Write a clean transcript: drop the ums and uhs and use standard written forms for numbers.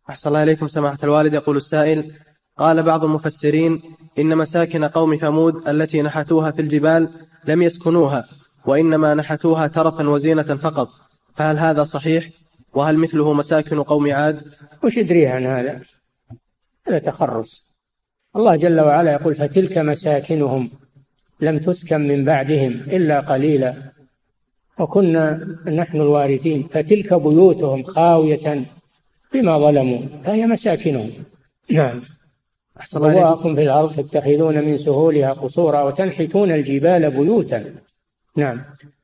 أحسن الله إليكم سماحة الوالد. يقول السائل: قال بعض المفسرين إن مساكن قوم ثمود التي نحتوها في الجبال لم يسكنوها، وإنما نحتوها ترفا وزينة فقط، فهل هذا صحيح؟ وهل مثله مساكن قوم عاد؟ وش يدريه عن هذا؟ هذا تخرص. الله جل وعلا يقول: فتلك مساكنهم لم تسكن من بعدهم إلا قليلا وكنا نحن الوارثين، فتلك بيوتهم خاوية بما ظلموا فهي مساكنهم. نعم. وبواكم في الأرض تتخذون من سهولها قصورا وتنحتون الجبال بيوتا. نعم.